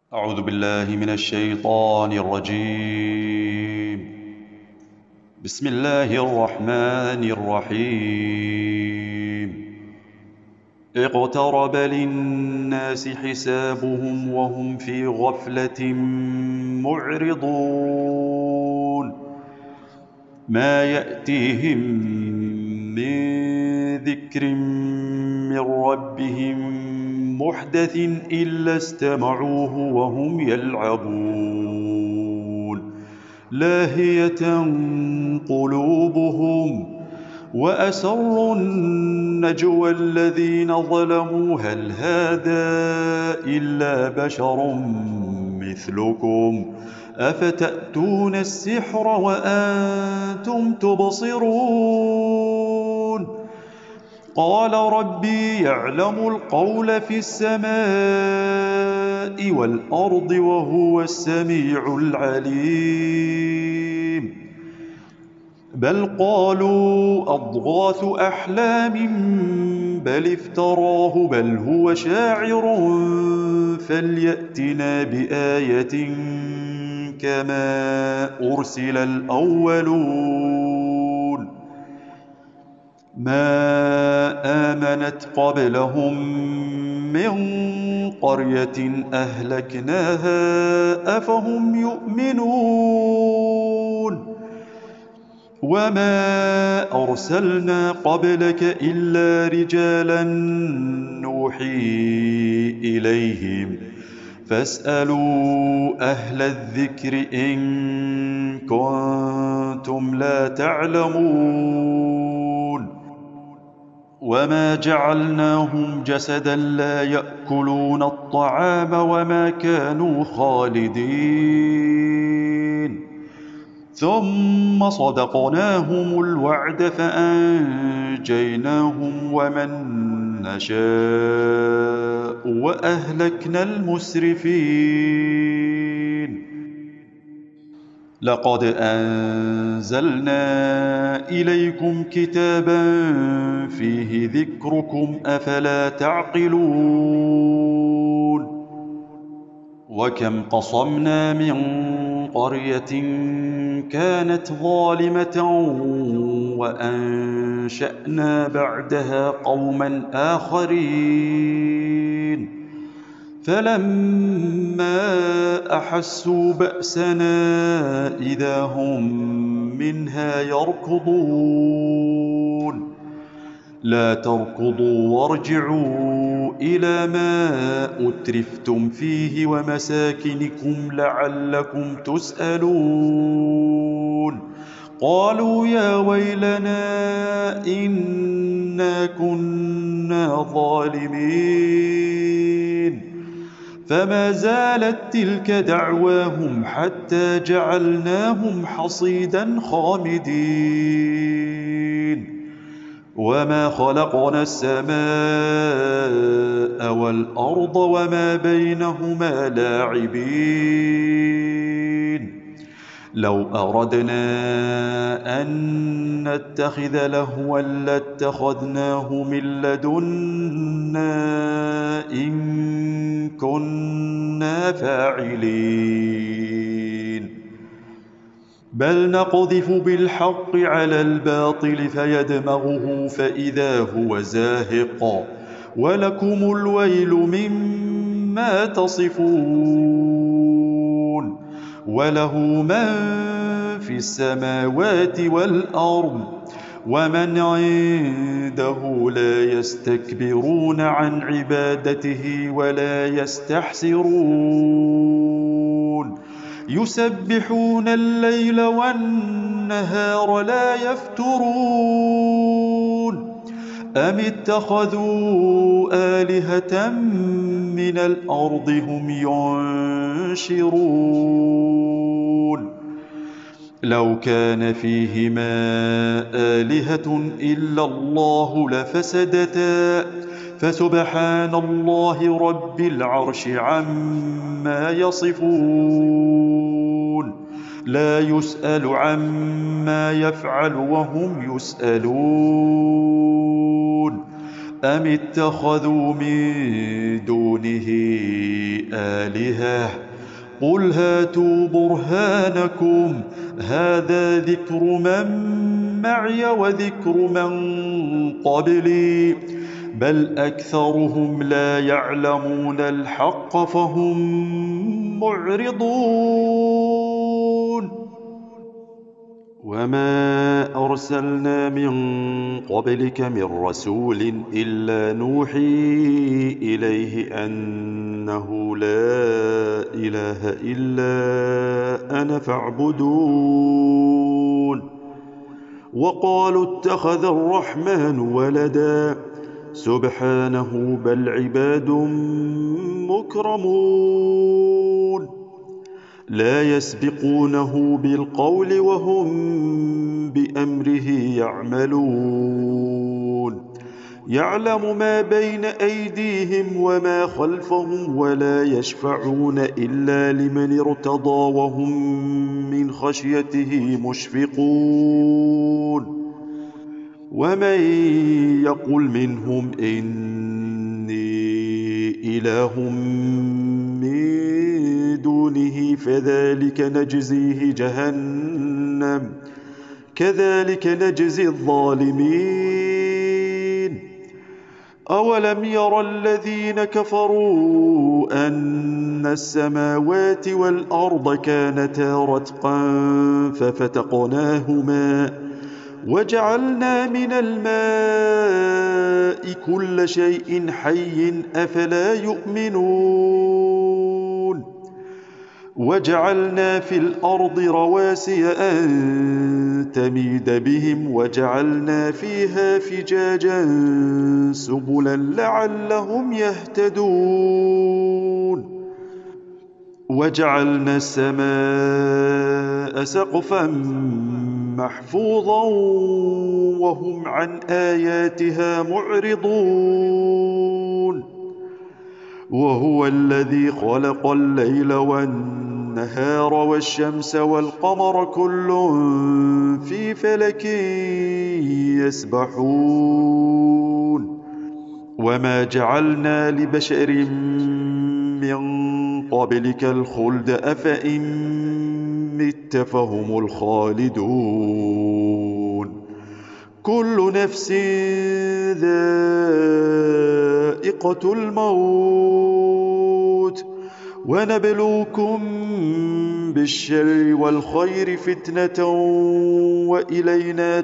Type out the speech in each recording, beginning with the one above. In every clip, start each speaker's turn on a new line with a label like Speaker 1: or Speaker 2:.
Speaker 1: أعوذ بالله من الشيطان الرجيم. بسم الله الرحمن الرحيم. اقترب للناس حسابهم وهم في غفلة معرضون. ما يأتيهم من ذكر من ربهم محدث إلا استمعوه وهم يلعبون لاهية قلوبهم وأسروا النجوى الذين ظلموا هل هذا إلا بشر مثلكم أفتأتون السحر وأنتم تبصرون قال ربي يعلم القول في السماء والأرض وهو السميع العليم بل قالوا أضغاث أحلام بل افتراه بل هو شاعر فليأتنا بآية كما أرسل الأولون ما آمنت قبلهم من قرية أهلكناها أفهم يؤمنون وما أرسلنا قبلك إلا رجالا نوحي إليهم فاسألوا أهل الذكر إن كنتم لا تعلمون وما جعلناهم جسدا لا يأكلون الطعام وما كانوا خالدين ثم صدقناهم الوعد فأنجيناهم ومن نشاء وأهلكنا المسرفين لقد أنزلنا إليكم كتابا فيه ذكركم أفلا تعقلون وكم قصمنا من قرية كانت ظالمة وأنشأنا بعدها قوما آخرين فلما أحسوا بأسنا إذا هم منها يركضون لا تركضوا وارجعوا إلى ما أترفتم فيه ومساكنكم لعلكم تسألون قالوا يا ويلنا إنا كنا ظالمين فما زالت تلك دعواهم حتى جعلناهم حصيدا خامدين وما خلقنا السماء والأرض وما بينهما لاعبين لو أردنا أن نتخذ لهوا لاتخذناه من لدنا إن كنا فاعلين بل نقذف بالحق على الباطل فيدمغه فإذا هو زاهق ولكم الويل مما تصفون وله من في السماوات والأرض ومن عنده لا يستكبرون عن عبادته ولا يستحسرون يسبحون الليل والنهار لا يفترون أم اتخذوا آلهة من الأرض هم ينشرون لو كان فيهما آلهة إلا الله لفسدتا فسبحان الله رب العرش عما يصفون لا يسأل عما يفعل وهم يسألون أم اتخذوا من دونه آلهة قل هاتوا برهانكم هذا ذكر من معي وذكر من قبلي بل أكثرهم لا يعلمون الحق فهم معرضون وما أرسلنا من قبلك من رسول إلا نوحي إليه أنه لا إله إلا أنا فاعبدون وقالوا اتخذ الرحمن ولدا سبحانه بل عباد مكرمون لا يسبقونه بالقول وهم بأمره يعملون يعلم ما بين أيديهم وما خلفهم ولا يشفعون إلا لمن ارتضى وهم من خشيته مشفقون ومن يقل منهم إني إله من دونه فذلك نجزيه جهنم كذلك نجزي الظالمين أولم ير الذين كفروا أن السماوات والأرض كانتا رتقا ففتقناهما وجعلنا من الماء كل شيء حي أفلا يؤمنون وجعلنا في الأرض رواسي أن تميد بهم وجعلنا فيها فجاجا سبلا لعلهم يهتدون وجعلنا السماء سقفا محفوظا وهم عن آياتها معرضون وهو الذي خلق الليل والنهار والشمس والقمر كل في فلك يسبحون وما جعلنا لبشر من قبلك الخلد أفإن مت فهم الخالدون كل نفس ذائقة الموت ونبلوكم بالشر والخير فتنة وإلينا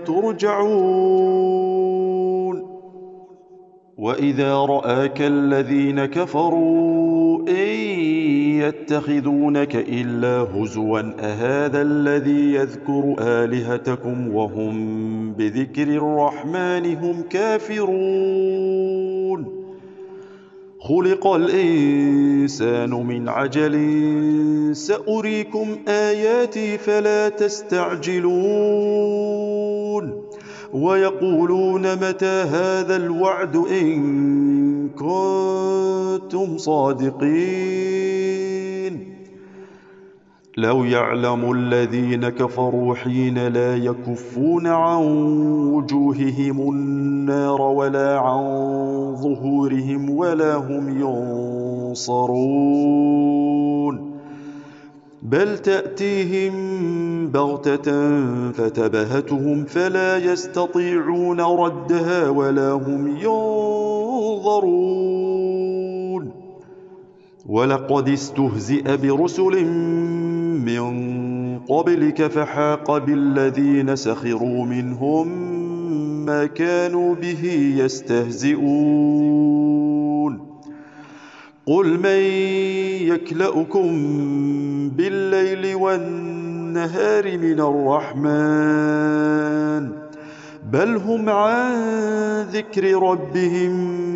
Speaker 1: ترجعون وإذا رآك الذين كفروا إن يتخذونك إلا هزوا أهذا الذي يذكر آلهتكم وهم بذكر الرحمن هم كافرون خلق الإنسان من عجل سأريكم آياتي فلا تستعجلون ويقولون متى هذا الوعد إن كنتم صادقين لو يعلم الذين كفروا حين لا يكفون عن وجوههم النار ولا عن ظهورهم ولا هم ينصرون بل تأتيهم بغتة فتبهتهم فلا يستطيعون ردها ولا هم ينظرون ولقد استهزئ برسل من قبلك فحاق بالذين سخروا منهم ما كانوا به يستهزئون قل من يكلؤكم بالليل والنهار من الرحمن بل هم عن ذكر ربهم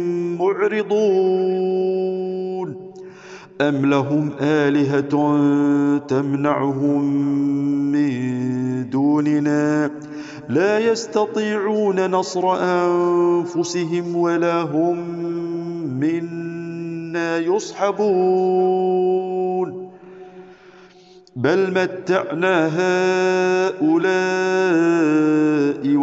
Speaker 1: معرضون أم لهم آلهة تمنعهم من دوننا لا يستطيعون نصر أنفسهم ولا هم منا يصحبون بل متعنا هؤلاء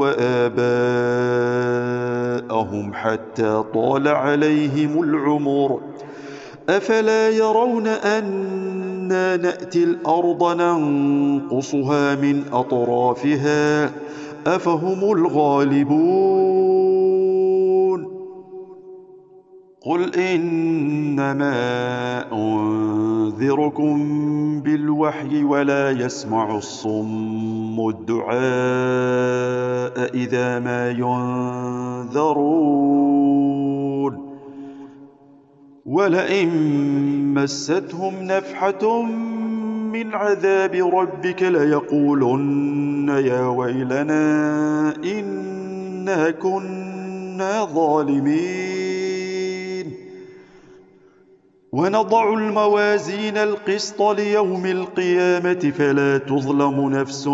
Speaker 1: وآباءهم حتى طال عليهم العمر أفلا يرون أنا نأتي الأرض ننقصها من أطرافها أفهم الغالبون قل إنما أنذركم بالوحي ولا يسمع الصم الدعاء إذا ما ينذرون ولئن مستهم نفحة من عذاب ربك ليقولن يا ويلنا إنا كنا ظالمين ونضع الموازين القسط ليوم القيامة فلا تظلم نفس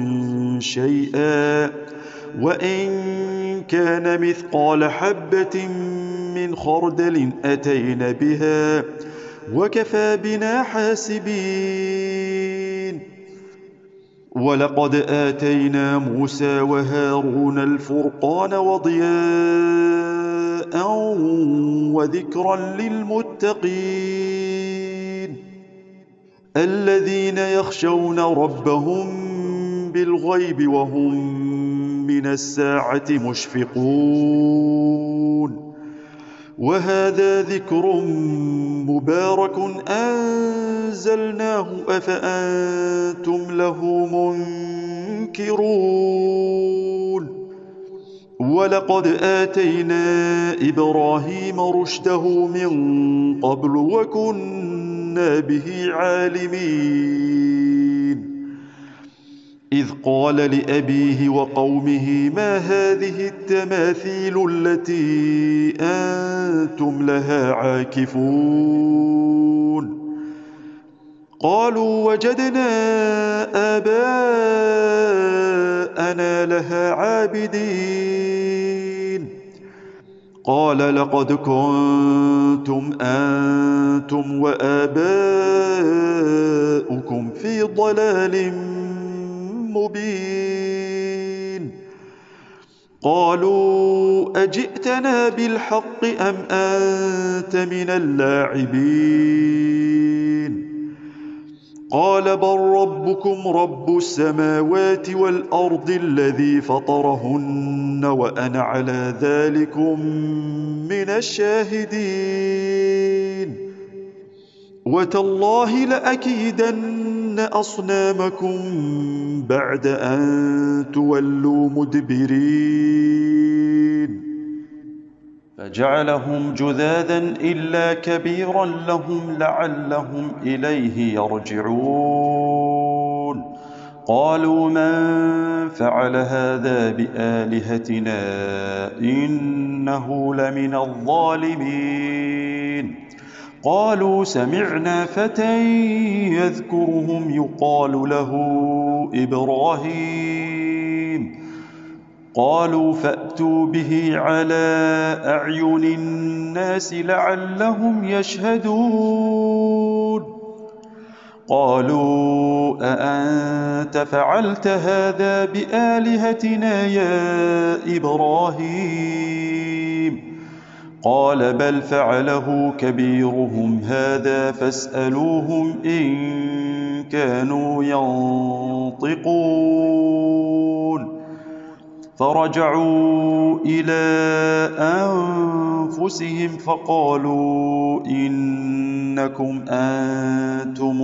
Speaker 1: شيئا وإن كان مثقال حبة من خردل أتينا بها وكفى بنا حاسبين ولقد آتينا موسى وهارون الفرقان وضياء وذكرا للمتقين الذين يخشون ربهم بالغيب وهم من الساعة مشفقون وهذا ذكر مبارك أنزلناه أفأنتم له منكرون ولقد آتينا إبراهيم رشده من قبل وكنا به عالمين إذ قال لأبيه وقومه ما هذه التماثيل التي أنتم لها عاكفون قالوا وجدنا آباءنا لها عابدين قال لقد كنتم أنتم وآباؤكم في ضلال مبين قالوا أجئتنا بالحق أم أنت من اللاعبين قال بل ربكم رب السماوات والأرض الذي فطرهن وأنا على ذلكم من الشاهدين وتالله لأكيدن أصنامكم بعد أن تولوا مدبرين فجعلهم جذاذا إلا كبيرا لهم لعلهم إليه يرجعون قالوا من فعل هذا بآلهتنا إنه لمن الظالمين قالوا سمعنا فتى يذكرهم يقال له إبراهيم قالوا فأتوا به على أعين الناس لعلهم يشهدون قالوا أأنت فعلت هذا بآلهتنا يا إبراهيم قال بل فعله كبيرهم هذا فاسألوهم إن كانوا ينطقون فرجعوا إلى أنفسهم فقالوا إنكم أنتم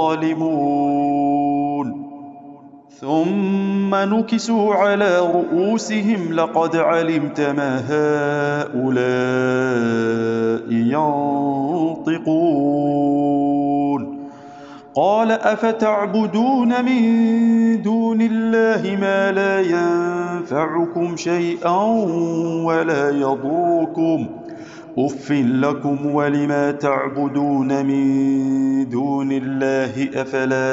Speaker 1: الظالمون ثم نكسوا على رؤوسهم لقد علمت ما هؤلاء ينطقون قال أفتعبدون من دون الله ما لا ينفعكم شيئا ولا يضركم أف لكم ولما تعبدون من دون الله أفلا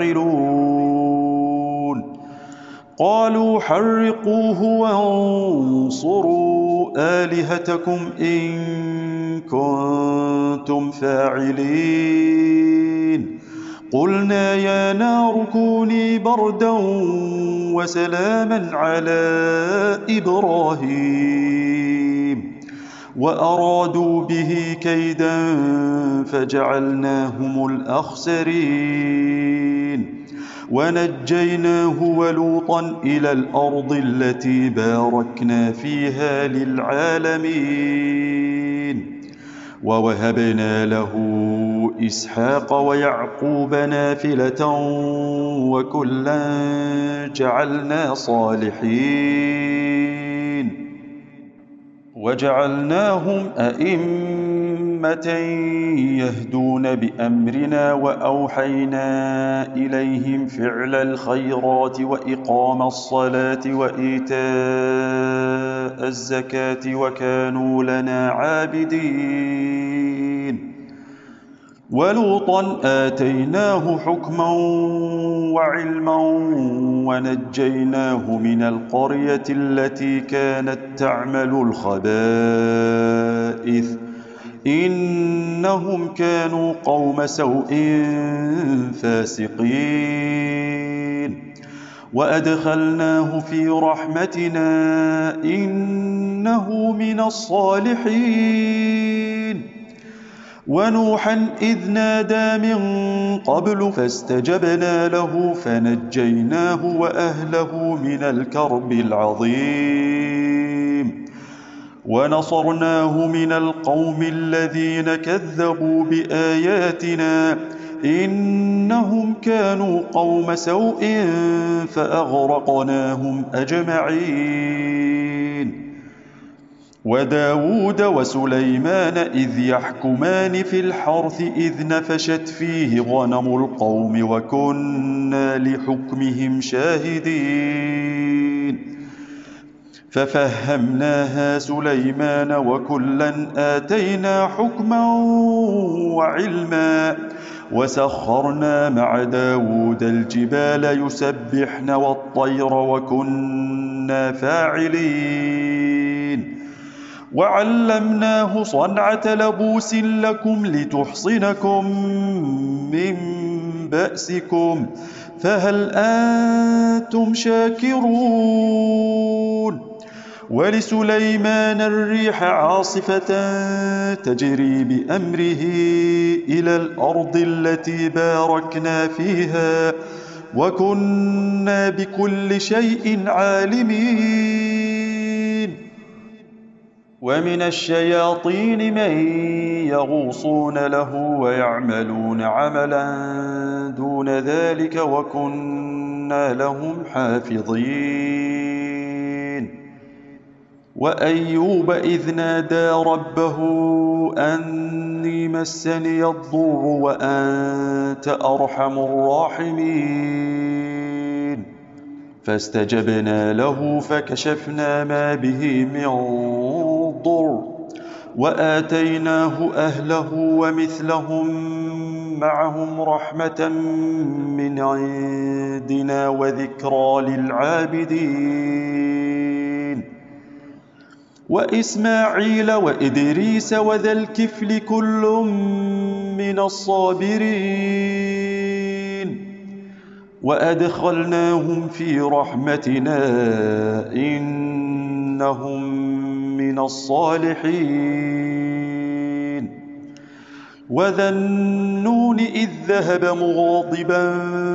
Speaker 1: تعقلون قالوا حرقوه وانصروا آلهتكم إن كنتم فاعلين قلنا يا نار كوني بردا وسلاما على إبراهيم وأرادوا به كيدا فجعلناهم الأخسرين ونجيناه ولوطا إلى الأرض التي باركنا فيها للعالمين ووهبنا له إسحاق ويعقوب نافلة وكلا جعلنا صالحين وجعلناهم أئمة يهدون بأمرنا وأوحينا إليهم فعل الخيرات وإقام الصلاة وإيتاء الزكاة وكانوا لنا عابدين ولوطا آتيناه حكما وعلما ونجيناه من القرية التي كانت تعمل الخبائث إنهم كانوا قوم سوء فاسقين وأدخلناه في رحمتنا إنه من الصالحين ونوحا إذ نادى من قبل فاستجبنا له فنجيناه وأهله من الكرب العظيم ونصرناه من القوم الذين كذبوا بآياتنا إنهم كانوا قوم سوء فأغرقناهم أجمعين وداود وسليمان إذ يحكمان في الحرث إذ نفشت فيه غنم القوم وكنا لحكمهم شاهدين ففهمناها سليمان وكلا آتينا حكما وعلما وسخرنا مع داود الجبال يسبحن والطير وكنا فاعلين وعلمناه صنعة لبوس لكم لتحصنكم من بأسكم فهل أنتم شاكرون ولسليمان الريح عاصفة تجري بأمره إلى الأرض التي باركنا فيها وكنا بكل شيء عالمين ومن الشياطين من يغوصون له ويعملون عملا دون ذلك وكنا لهم حافظين وأيوب إذ نادى ربه أني مسني الضر وأنت أرحم الراحمين فاستجبنا له فكشفنا ما به من ضر وآتيناه أهله ومثلهم معهم رحمة من عندنا وذكرى للعابدين وإسماعيل وإدريس وذا الكفل كل من الصابرين وأدخلناهم في رحمتنا إنهم من الصالحين وذا النون إذ ذهب مغاضبا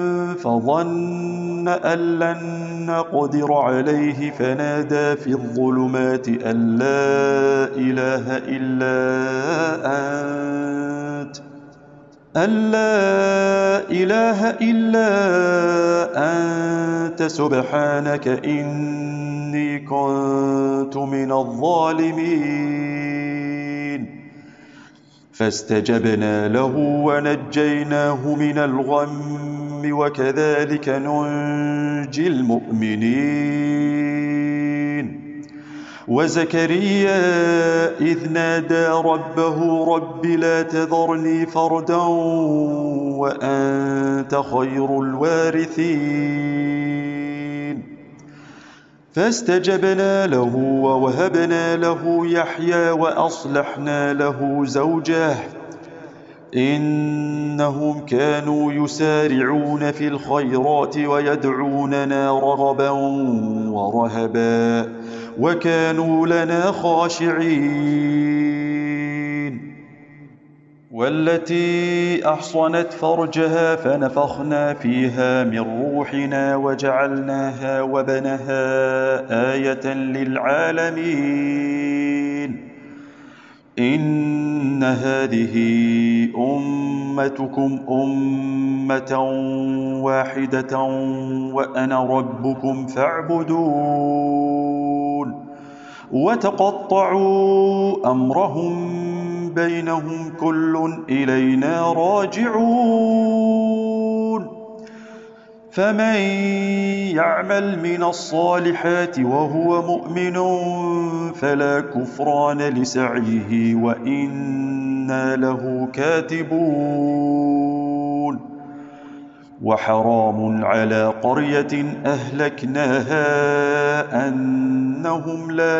Speaker 1: فظن أن لن نقدر عليه فنادى في الظلمات أن لا إله إلا أنت سبحانك إني كنت من الظالمين فاستجبنا له ونجيناه من الغم وكذلك ننجي المؤمنين وزكريا إذ نادى ربه رب لا تذرني فردا وأنت خير الوارثين فاستجبنا له ووهبنا له يحيى وأصلحنا له زوجه إنهم كانوا يسارعون في الخيرات ويدعوننا رغبا ورهبا وكانوا لنا خاشعين. والتي أحصنت فرجها فنفخنا فيها من روحنا وجعلناها وبنها آية للعالمين. إن هذه أمتكم أمة واحدة وأنا ربكم فاعبدون. وتقطعوا أمرهم بينهم كل إلينا راجعون. فمن يعمل من الصالحات وهو مؤمن فلا كفران لسعيه وإنا له كاتبون. وحرام على قرية أهلكناها أنهم لا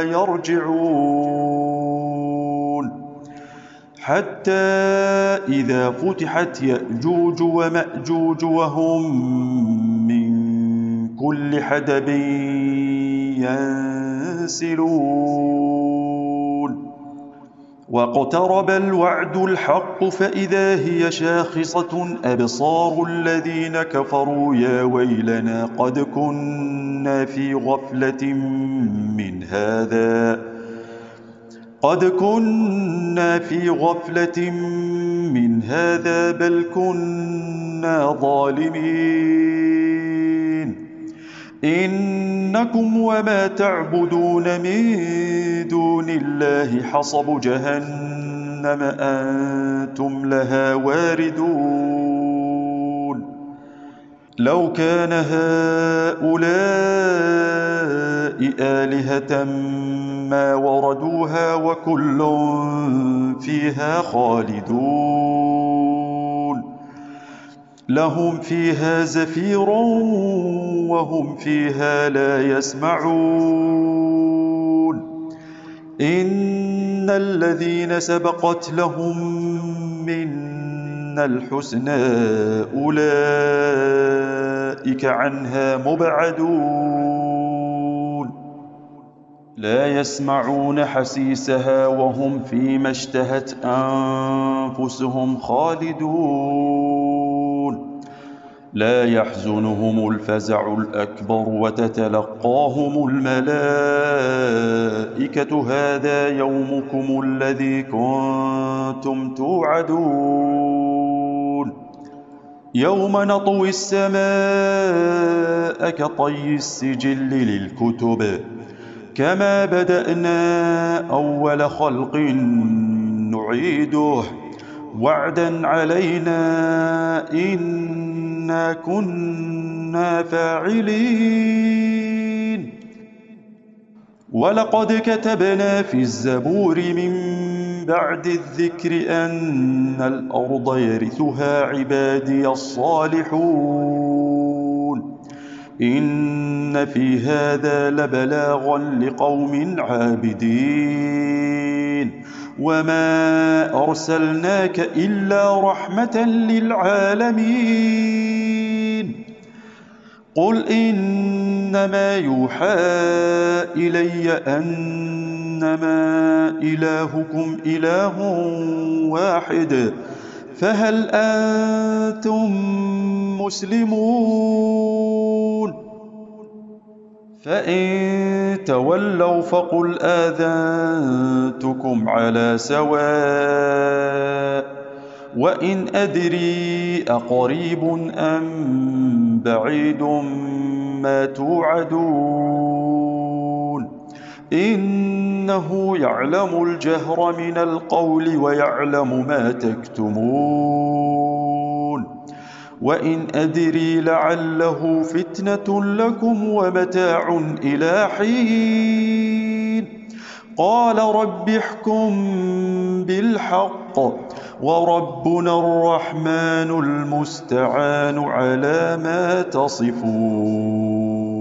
Speaker 1: يرجعون حتى إذا فتحت يأجوج ومأجوج وهم من كل حدب ينسلون. واقترب الوعد الحق فإذا هي شاخصة أبصار الذين كفروا يا ويلنا قد كنا في غفلة من هذا بل كنا ظالمين. إنكم وما تعبدون من دون الله حصب جهنم أنتم لها واردون. لو كان هؤلاء آلهة ما وردوها وكل فيها خالدون. لهم فيها زفير وهم فيها لا يسمعون. إن الذين سبقت لهم منا الحسنى أولئك عنها مبعدون. لا يسمعون حسيسها وهم فيما اشتهت أنفسهم خالدون. لا يحزنهم الفزع الأكبر وتتلقاهم الملائكة هذا يومكم الذي كنتم توعدون. يوم نطوي السماء كطي السجل للكتب كما بدأنا أول خلق نعيده وعدا علينا إنا كنا فاعلين. ولقد كتبنا في الزبور من بعد الذكر أن الأرض يرثها عبادي الصالحون. إن في هذا لبلاغا لقوم عابدين. وما أرسلناك إلا رحمة للعالمين. قل إنما يوحى إلي أنما إلهكم إله واحد فهل أنتم مسلمون؟ فإن تولوا فقل آذنتكم على سواء وإن أدري أقريب أم بعيد ما توعدون إنه يعلم الجهر من القول ويعلم ما تكتمون وإن أدري لعله فتنة لكم ومتاع إلى حين قال رب احكم بالحق وربنا الرحمن المستعان على ما تصفون.